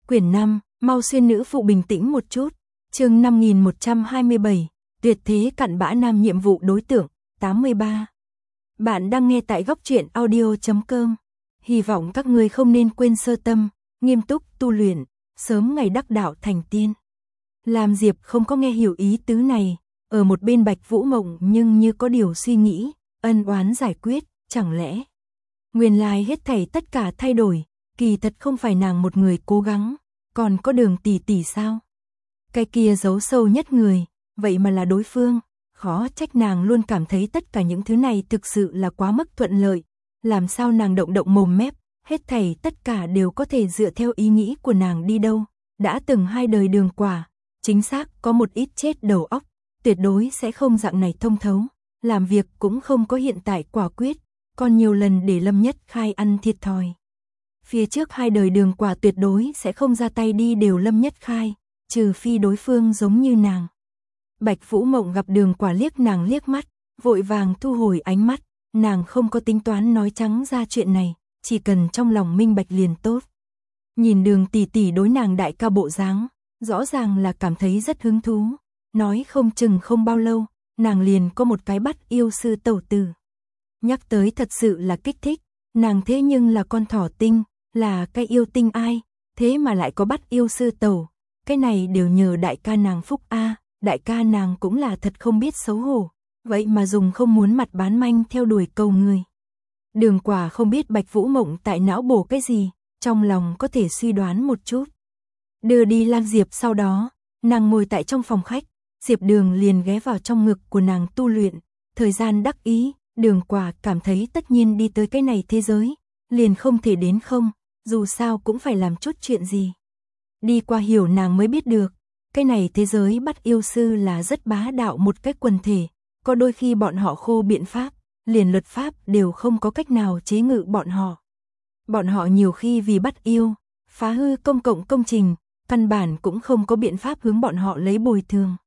Quyển 5, mau xuyên nữ phụ bình tĩnh một chút. Chương 5127, tuyệt thế cặn bã nam nhiệm vụ đối tượng, 83. Bạn đang nghe tại góc truyện audio.com. Hy vọng các ngươi không nên quên sơ tâm, nghiêm túc tu luyện, sớm ngày đắc đạo thành tiên. Lam Diệp không có nghe hiểu ý tứ này, ở một bên Bạch Vũ Mộng nhưng như có điều suy nghĩ, ân oán giải quyết, chẳng lẽ nguyên lai hết thảy tất cả thay đổi, kỳ thật không phải nàng một người cố gắng, còn có Đường tỷ tỷ sao? Cái kia giấu sâu nhất người, vậy mà là đối phương, khó trách nàng luôn cảm thấy tất cả những thứ này thực sự là quá mức thuận lợi, làm sao nàng động động mồm mép, hết thảy tất cả đều có thể dựa theo ý nghĩ của nàng đi đâu, đã từng 2 đời Đường Quả, chính xác có một ít chết đầu óc, tuyệt đối sẽ không dạng này thông thấu, làm việc cũng không có hiện tại quả quyết, còn nhiều lần để Lâm Nhất Khai ăn thiệt thòi. Phía trước 2 đời Đường Quả tuyệt đối sẽ không ra tay đi đều Lâm Nhất Khai, trừ phi đối phương giống như nàng. Bạch Vũ Mộng gặp Đường Quả liếc nàng liếc mắt, vội vàng thu hồi ánh mắt, nàng không có tính toán nói trắng ra chuyện này, chỉ cần trong lòng minh bạch liền tốt. Nhìn Đường tỷ tỷ đối nàng đại ca bộ dáng, rõ ràng là cảm thấy rất hứng thú, nói không chừng không bao lâu, nàng liền có một cái bắt yêu sư tẩu tử. Nhắc tới thật sự là kích thích, nàng thế nhưng là con thỏ tinh, là cái yêu tinh ai, thế mà lại có bắt yêu sư tẩu, cái này đều nhờ đại ca nàng phúc a, đại ca nàng cũng là thật không biết xấu hổ, vậy mà dùng không muốn mặt bán manh theo đuổi cầu người. Đường Quả không biết Bạch Vũ Mộng tại não bổ cái gì, trong lòng có thể suy đoán một chút. Đưa đi Lam Diệp sau đó, nàng ngồi tại trong phòng khách, Diệp Đường liền ghé vào trong ngực của nàng tu luyện, thời gian đắc ý, Đường Quả cảm thấy tất nhiên đi tới cái này thế giới, liền không thể đến không, dù sao cũng phải làm chút chuyện gì. Đi qua hiểu nàng mới biết được, cái này thế giới bắt yêu sư là rất bá đạo một cách quần thể, có đôi khi bọn họ khô biện pháp, liền luật pháp đều không có cách nào chế ngự bọn họ. Bọn họ nhiều khi vì bắt yêu, phá hư công cộng công trình, căn bản cũng không có biện pháp hướng bọn họ lấy bồi thường.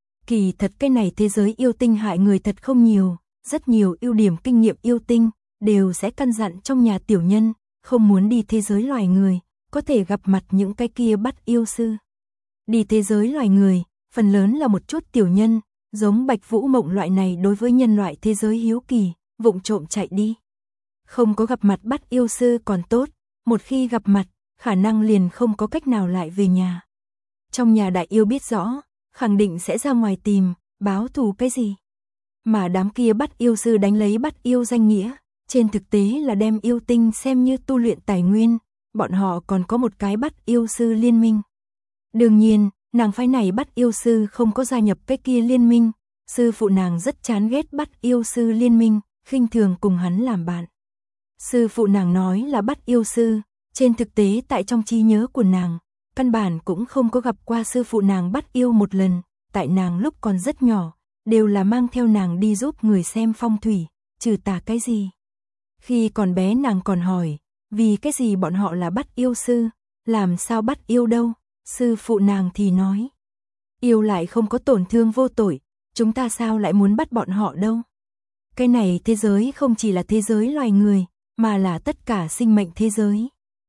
Kỳ thật cái này thế giới yêu tinh hại người thật không nhiều, rất nhiều ưu điểm kinh nghiệm yêu tinh, đều sẽ căn dặn trong nhà tiểu nhân, không muốn đi thế giới loài người, có thể gặp mặt những cái kia bắt yêu sư. Đi thế giới loài người, phần lớn là một chút tiểu nhân, giống Bạch Vũ Mộng loại này đối với nhân loại thế giới hiếu kỳ, vụng trộm chạy đi. Không có gặp mặt bắt yêu sư còn tốt, một khi gặp mặt, khả năng liền không có cách nào lại về nhà. Trong nhà đại yêu biết rõ, khẳng định sẽ ra ngoài tìm, báo thù cái gì. Mà đám kia bắt yêu sư đánh lấy bắt yêu danh nghĩa, trên thực tế là đem yêu tinh xem như tu luyện tài nguyên, bọn họ còn có một cái bắt yêu sư liên minh. Đương nhiên, nàng phái này bắt yêu sư không có gia nhập cái kia liên minh, sư phụ nàng rất chán ghét bắt yêu sư liên minh, khinh thường cùng hắn làm bạn. Sư phụ nàng nói là bắt yêu sư, trên thực tế tại trong trí nhớ của nàng, căn bản cũng không có gặp qua sư phụ nàng bắt yêu một lần, tại nàng lúc còn rất nhỏ, đều là mang theo nàng đi giúp người xem phong thủy, trừ tà cái gì. Khi còn bé nàng còn hỏi, vì cái gì bọn họ là bắt yêu sư, làm sao bắt yêu đâu, sư phụ nàng thì nói. Yêu lại không có tổn thương vô tội, chúng ta sao lại muốn bắt bọn họ đâu. Cái này thế giới không chỉ là thế giới loài người, mà là tất cả sinh mệnh thế giới.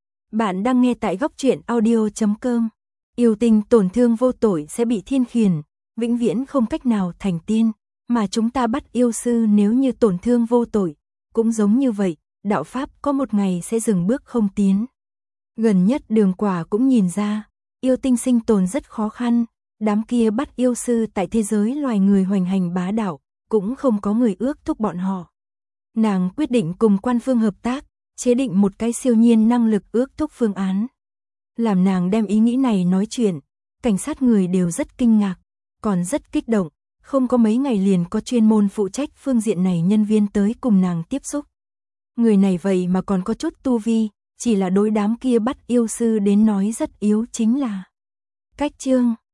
Bạn đang nghe tại góc truyện audio.com. Yêu tinh tổn thương vô tội sẽ bị thiên khiển, vĩnh viễn không cách nào thành tiên, mà chúng ta bắt yêu sư nếu như tổn thương vô tội, cũng giống như vậy, đạo pháp có một ngày sẽ dừng bước không tiến. Gần nhất Đường Quả cũng nhìn ra, yêu tinh sinh tồn rất khó khăn, đám kia bắt yêu sư tại thế giới loài người hoành hành bá đạo, cũng không có người ước thúc bọn họ. Nàng quyết định cùng Quan Phương hợp tác, chế định một cái siêu nhiên năng lực ước thúc phương án. Làm nàng đem ý nghĩ này nói chuyện, cảnh sát người đều rất kinh ngạc, còn rất kích động, không có mấy ngày liền có chuyên môn phụ trách phương diện này nhân viên tới cùng nàng tiếp xúc. Người này vậy mà còn có chút tu vi, chỉ là đối đám kia bắt yêu sư đến nói rất yếu chính là cách chương.